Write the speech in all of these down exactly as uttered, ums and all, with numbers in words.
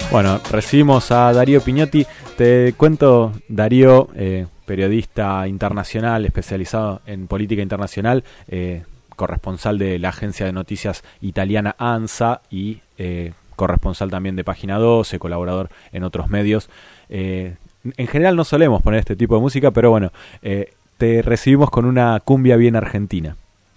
Bueno, recibimos a Darío Pignotti. Te cuento, Darío, eh, periodista internacional especializado en política internacional, eh, corresponsal de la agencia de noticias italiana ANSA y eh, corresponsal también de Página doce, colaborador en otros medios. Eh, en general no solemos poner este tipo de música, pero bueno, eh, te recibimos con una cumbia bien argentina.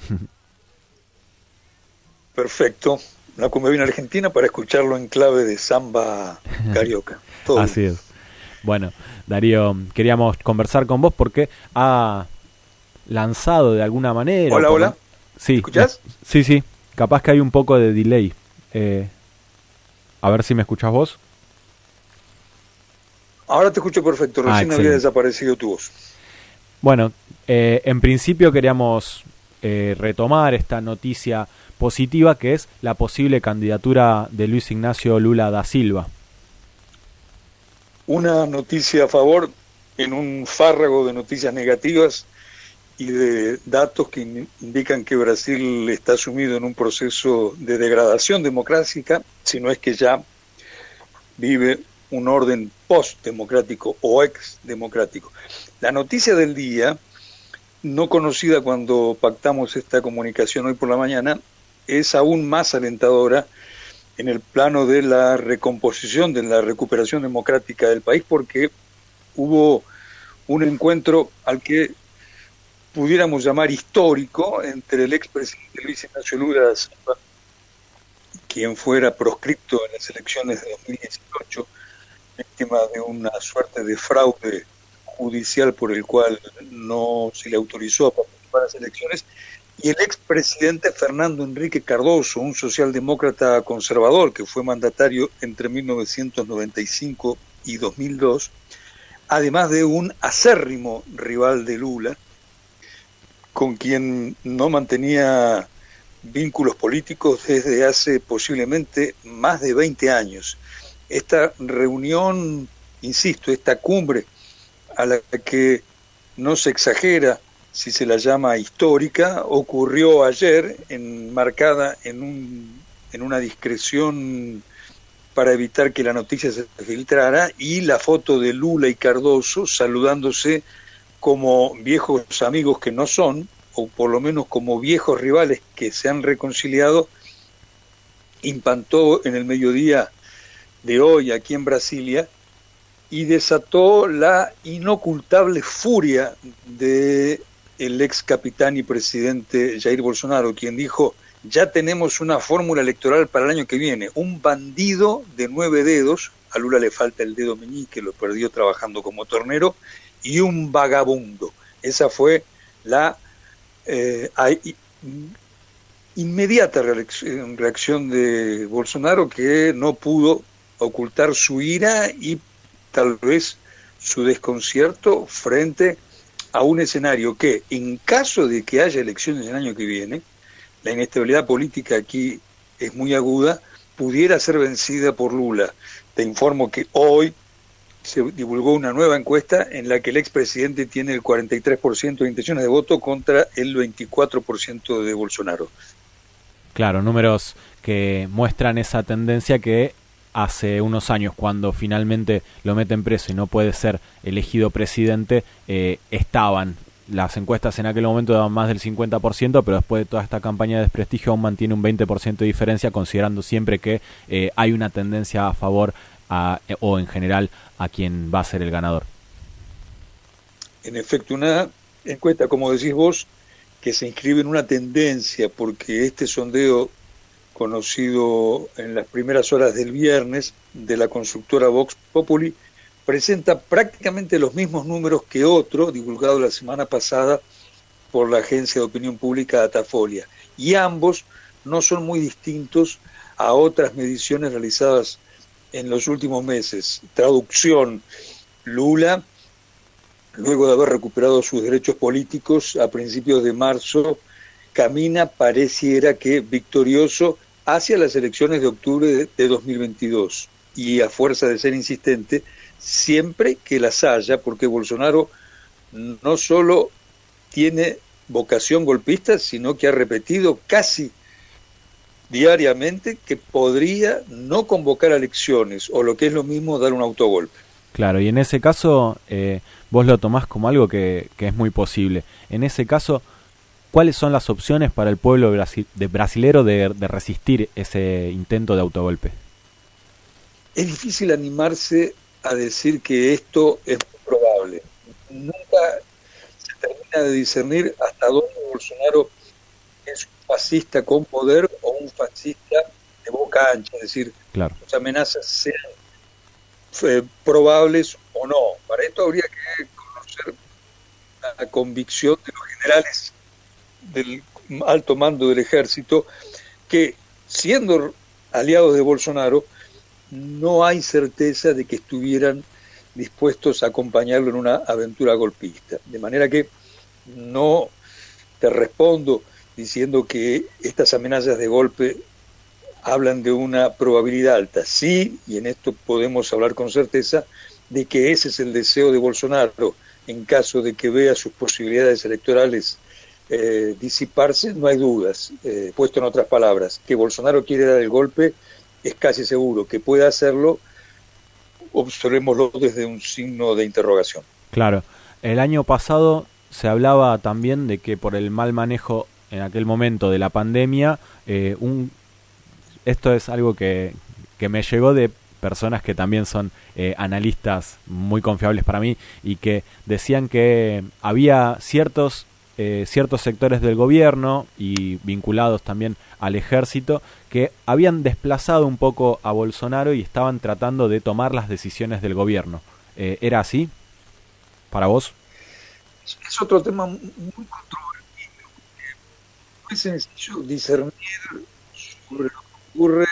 Perfecto. Una cumbia bien argentina para escucharlo en clave de samba carioca. Todo Así bien. es. Bueno, Darío, queríamos conversar con vos porque ha lanzado de alguna manera... Hola, hola. Sí, ¿Me escuchás? Sí, sí. Capaz que hay un poco de delay. Eh, a ver si me escuchás vos. Ahora te escucho perfecto. Ah, Recién había desaparecido tu voz. Bueno, eh, en principio queríamos eh, retomar esta noticia positiva, que es la posible candidatura de Luis Ignacio Lula da Silva. Una noticia a favor en un fárrago de noticias negativas y de datos que in- indican que Brasil está sumido en un proceso de degradación democrática, si no es que ya vive un orden post-democrático o ex-democrático. La noticia del día, no conocida cuando pactamos esta comunicación hoy por la mañana, es aún más alentadora en el plano de la recomposición, de la recuperación democrática del país, porque hubo un encuentro al que pudiéramos llamar histórico entre el expresidente Luis Ignacio Lula da Silva, quien fuera proscripto en las elecciones de dos mil dieciocho, víctima de una suerte de fraude judicial por el cual no se le autorizó a participar en las elecciones, y el expresidente Fernando Henrique Cardoso, un socialdemócrata conservador que fue mandatario entre mil novecientos noventa y cinco y dos mil dos, además de un acérrimo rival de Lula, con quien no mantenía vínculos políticos desde hace posiblemente más de veinte años. Esta reunión, insisto, esta cumbre a la que no se exagera si se la llama histórica, ocurrió ayer, enmarcada en, un, en una discreción para evitar que la noticia se filtrara, y la foto de Lula y Cardoso saludándose como viejos amigos que no son, o por lo menos como viejos rivales que se han reconciliado, impactó en el mediodía de hoy aquí en Brasilia y desató la inocultable furia de el ex capitán y presidente Jair Bolsonaro, quien dijo: ya tenemos una fórmula electoral para el año que viene, un bandido de nueve dedos, a Lula le falta el dedo meñique, lo perdió trabajando como tornero, y un vagabundo. Esa fue la eh, inmediata reacción de Bolsonaro, que no pudo ocultar su ira y tal vez su desconcierto frente a un escenario que, en caso de que haya elecciones el año que viene, la inestabilidad política aquí es muy aguda, pudiera ser vencida por Lula. Te informo que hoy se divulgó una nueva encuesta en la que el expresidente tiene el cuarenta y tres por ciento de intenciones de voto contra el veinticuatro por ciento de Bolsonaro. Claro, números que muestran esa tendencia que hace unos años, cuando finalmente lo meten preso y no puede ser elegido presidente, eh, estaban las encuestas en aquel momento daban más del cincuenta por ciento, pero después de toda esta campaña de desprestigio aún mantiene un veinte por ciento de diferencia, considerando siempre que eh, hay una tendencia a favor a, eh, o en general a quien va a ser el ganador. En efecto, una encuesta, como decís vos, que se inscribe en una tendencia, porque este sondeo conocido en las primeras horas del viernes de la constructora Vox Populi, presenta prácticamente los mismos números que otro divulgado la semana pasada por la agencia de opinión pública Datafolia, y ambos no son muy distintos a otras mediciones realizadas en los últimos meses. Traducción: Lula, luego de haber recuperado sus derechos políticos a principios de marzo, camina, pareciera que victorioso, hacia las elecciones de octubre de, de dos mil veintidós, y a fuerza de ser insistente, siempre que las haya, porque Bolsonaro no solo tiene vocación golpista, sino que ha repetido casi diariamente que podría no convocar a elecciones, o lo que es lo mismo, dar un autogolpe. Claro, y en ese caso eh, vos lo tomás como algo que, que es muy posible. En ese caso, ¿cuáles son las opciones para el pueblo brasi- de brasilero de, de resistir ese intento de autogolpe? Es difícil animarse a decir que esto es probable. Nunca se termina de discernir hasta dónde Bolsonaro es un fascista con poder o un fascista de boca ancha, es decir, claro, las amenazas sean eh, probables o no. Para esto habría que conocer la convicción de los generales del alto mando del ejército, que siendo aliados de Bolsonaro, no hay certeza de que estuvieran dispuestos a acompañarlo en una aventura golpista. De manera que no te respondo diciendo que estas amenazas de golpe hablan de una probabilidad alta. Sí, y en esto podemos hablar con certeza, de que ese es el deseo de Bolsonaro en caso de que vea sus posibilidades electorales eh, disiparse, no hay dudas. Eh, puesto en otras palabras, que Bolsonaro quiere dar el golpe es casi seguro. Que pueda hacerlo, observémoslo desde un signo de interrogación. Claro. El año pasado se hablaba también de que por el mal manejo en aquel momento de la pandemia, eh, un esto es algo que, que me llegó de personas que también son eh, analistas muy confiables para mí y que decían que había ciertos eh, ciertos sectores del gobierno y vinculados también al ejército que habían desplazado un poco a Bolsonaro y estaban tratando de tomar las decisiones del gobierno. Eh, ¿Era así para vos? Es otro tema muy controvertido, porque no es sencillo discernir sobre lo que ocurre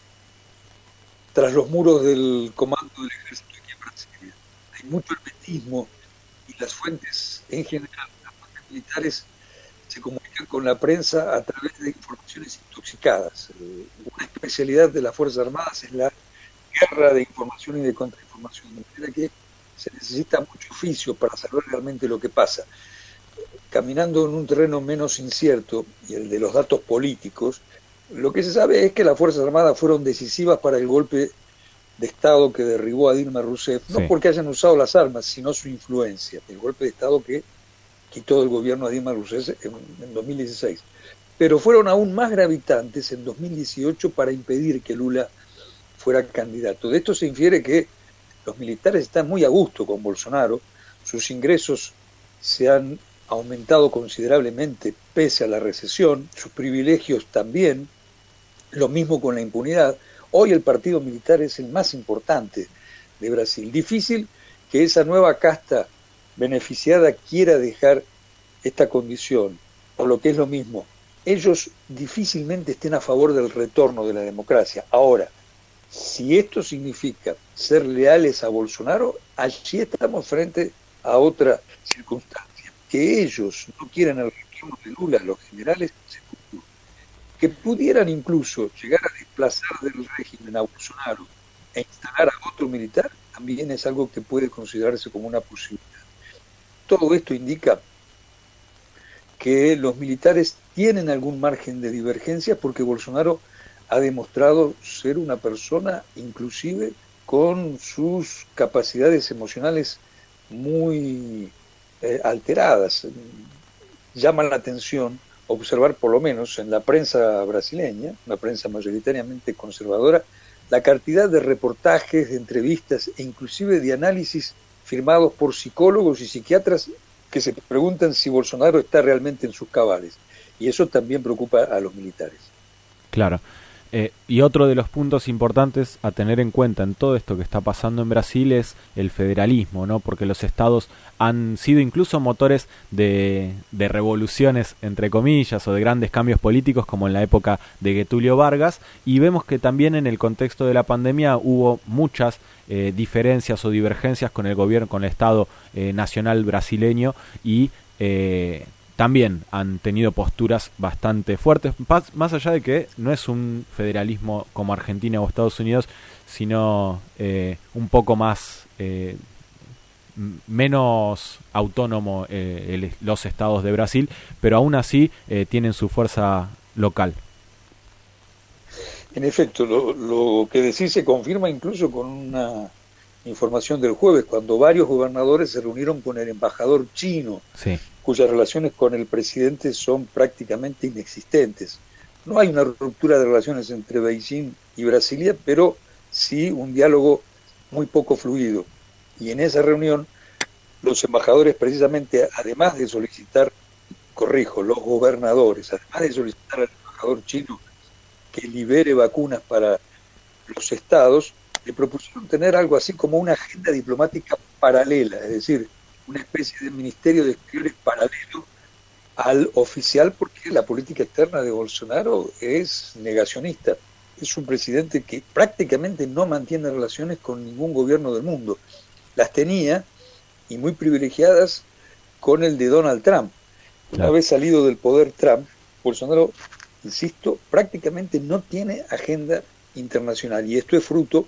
tras los muros del comando del ejército aquí en Brasil. Hay mucho hermetismo y las fuentes en general, las fuentes militares, se comunican con la prensa a través de informaciones intoxicadas. Una especialidad de las Fuerzas Armadas es la guerra de información y de contrainformación, de manera que se necesita mucho oficio para saber realmente lo que pasa. Caminando en un terreno menos incierto, y el de los datos políticos, lo que se sabe es que las Fuerzas Armadas fueron decisivas para el golpe de Estado que derribó a Dilma Rousseff, no sí. porque hayan usado las armas, sino su influencia. El golpe de Estado que quitó del gobierno a Dilma Rousseff en, en dos mil dieciséis. Pero fueron aún más gravitantes en dos mil dieciocho para impedir que Lula fuera candidato. De esto se infiere que los militares están muy a gusto con Bolsonaro, sus ingresos se han aumentado considerablemente pese a la recesión, sus privilegios también, lo mismo con la impunidad. Hoy el partido militar es el más importante de Brasil. Difícil que esa nueva casta beneficiada quiera dejar esta condición, o lo que es lo mismo, ellos difícilmente estén a favor del retorno de la democracia. Ahora, si esto significa ser leales a Bolsonaro, allí estamos frente a otra circunstancia. Que ellos no quieran el retorno de Lula, los generales, que pudieran incluso llegar a desplazar del régimen a Bolsonaro e instalar a otro militar, también es algo que puede considerarse como una posibilidad. Todo esto indica que los militares tienen algún margen de divergencia porque Bolsonaro ha demostrado ser una persona inclusive con sus capacidades emocionales muy eh, alteradas. Llama la atención observar, por lo menos en la prensa brasileña, una prensa mayoritariamente conservadora, la cantidad de reportajes, de entrevistas e inclusive de análisis firmados por psicólogos y psiquiatras que se preguntan si Bolsonaro está realmente en sus cabales. Y eso también preocupa a los militares. Claro. Eh, y otro de los puntos importantes a tener en cuenta en todo esto que está pasando en Brasil es el federalismo, ¿no? Porque los estados han sido incluso motores de, de revoluciones, entre comillas, o de grandes cambios políticos, como en la época de Getúlio Vargas, y vemos que también en el contexto de la pandemia hubo muchas eh, diferencias o divergencias con el gobierno, con el Estado eh, nacional brasileño, y eh, también han tenido posturas bastante fuertes, más allá de que no es un federalismo como Argentina o Estados Unidos, sino eh, un poco más, eh, menos autónomo eh, el, los estados de Brasil, pero aún así eh, tienen su fuerza local. En efecto, lo, lo que decís se confirma incluso con una información del jueves, cuando varios gobernadores se reunieron con el embajador chino, Sí, cuyas relaciones con el presidente son prácticamente inexistentes. No hay una ruptura de relaciones entre Beijing y Brasilia, pero sí un diálogo muy poco fluido. Y en esa reunión, los embajadores precisamente, además de solicitar, corrijo, los gobernadores, además de solicitar al embajador chino que libere vacunas para los estados, le propusieron tener algo así como una agenda diplomática paralela, es decir, una especie de ministerio de exteriores paralelo al oficial, porque la política externa de Bolsonaro es negacionista. Es un presidente que prácticamente no mantiene relaciones con ningún gobierno del mundo. Las tenía, y muy privilegiadas, con el de Donald Trump. Una claro. vez salido del poder Trump, Bolsonaro, insisto, prácticamente no tiene agenda internacional. Y esto es fruto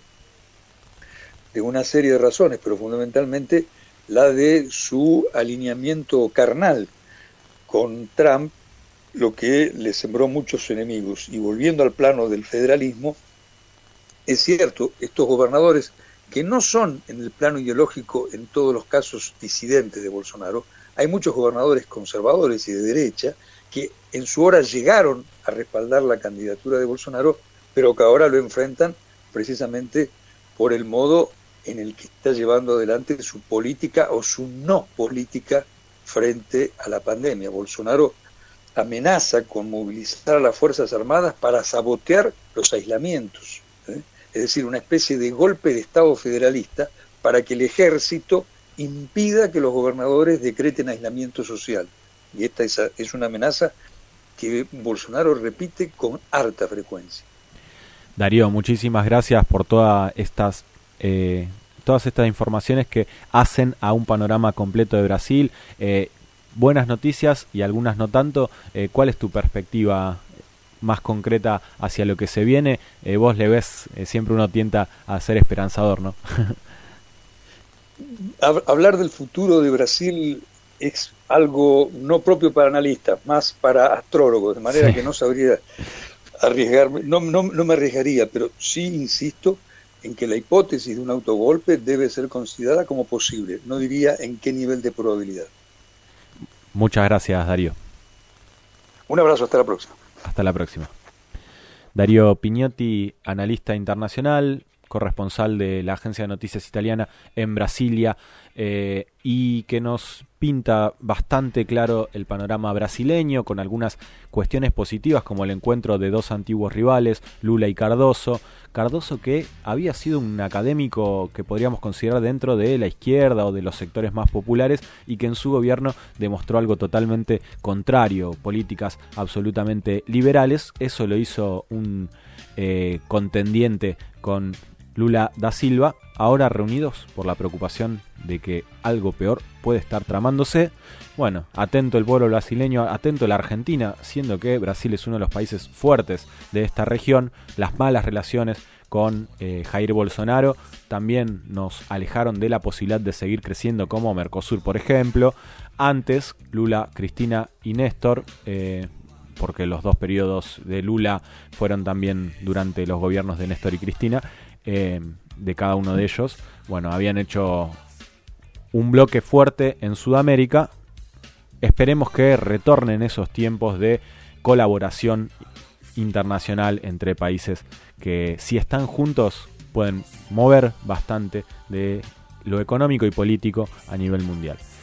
de una serie de razones, pero fundamentalmente la de su alineamiento carnal con Trump, lo que le sembró muchos enemigos. Y volviendo al plano del federalismo, es cierto, estos gobernadores, que no son en el plano ideológico en todos los casos disidentes de Bolsonaro, hay muchos gobernadores conservadores y de derecha que en su hora llegaron a respaldar la candidatura de Bolsonaro, pero que ahora lo enfrentan precisamente por el modo en el que está llevando adelante su política o su no política frente a la pandemia. Bolsonaro amenaza con movilizar a las Fuerzas Armadas para sabotear los aislamientos, ¿eh? Es decir, una especie de golpe de Estado federalista para que el ejército impida que los gobernadores decreten aislamiento social. Y esta es, es una amenaza que Bolsonaro repite con harta frecuencia. Darío, muchísimas gracias por todas estas eh, todas estas informaciones que hacen a un panorama completo de Brasil. Eh, buenas noticias y algunas no tanto. Eh, ¿Cuál es tu perspectiva más concreta hacia lo que se viene? Eh, vos le ves, eh, siempre uno tienta a ser esperanzador, ¿no? Hablar del futuro de Brasil es algo no propio para analistas, más para astrólogos, de manera sí. que no sabría arriesgarme, no, no, no me arriesgaría, pero sí insisto en que la hipótesis de un autogolpe debe ser considerada como posible. No diría en qué nivel de probabilidad. Muchas gracias, Darío. Un abrazo, hasta la próxima. Hasta la próxima. Darío Pignotti, analista internacional, corresponsal de la agencia de noticias italiana en Brasilia, eh, y que nos pinta bastante claro el panorama brasileño, con algunas cuestiones positivas como el encuentro de dos antiguos rivales, Lula y Cardoso. Cardoso, que había sido un académico que podríamos considerar dentro de la izquierda o de los sectores más populares, y que en su gobierno demostró algo totalmente contrario, políticas absolutamente liberales. Eso lo hizo un eh, contendiente con Lula da Silva, ahora reunidos por la preocupación de que algo peor puede estar tramándose. Bueno, atento el pueblo brasileño, atento la Argentina, siendo que Brasil es uno de los países fuertes de esta región. Las malas relaciones con eh, Jair Bolsonaro también nos alejaron de la posibilidad de seguir creciendo como Mercosur, por ejemplo. Antes, Lula, Cristina y Néstor, eh, porque los dos periodos de Lula fueron también durante los gobiernos de Néstor y Cristina, eh, de cada uno de ellos, bueno, habían hecho un bloque fuerte en Sudamérica. Esperemos que retornen esos tiempos de colaboración internacional entre países que, si están juntos, pueden mover bastante de lo económico y político a nivel mundial.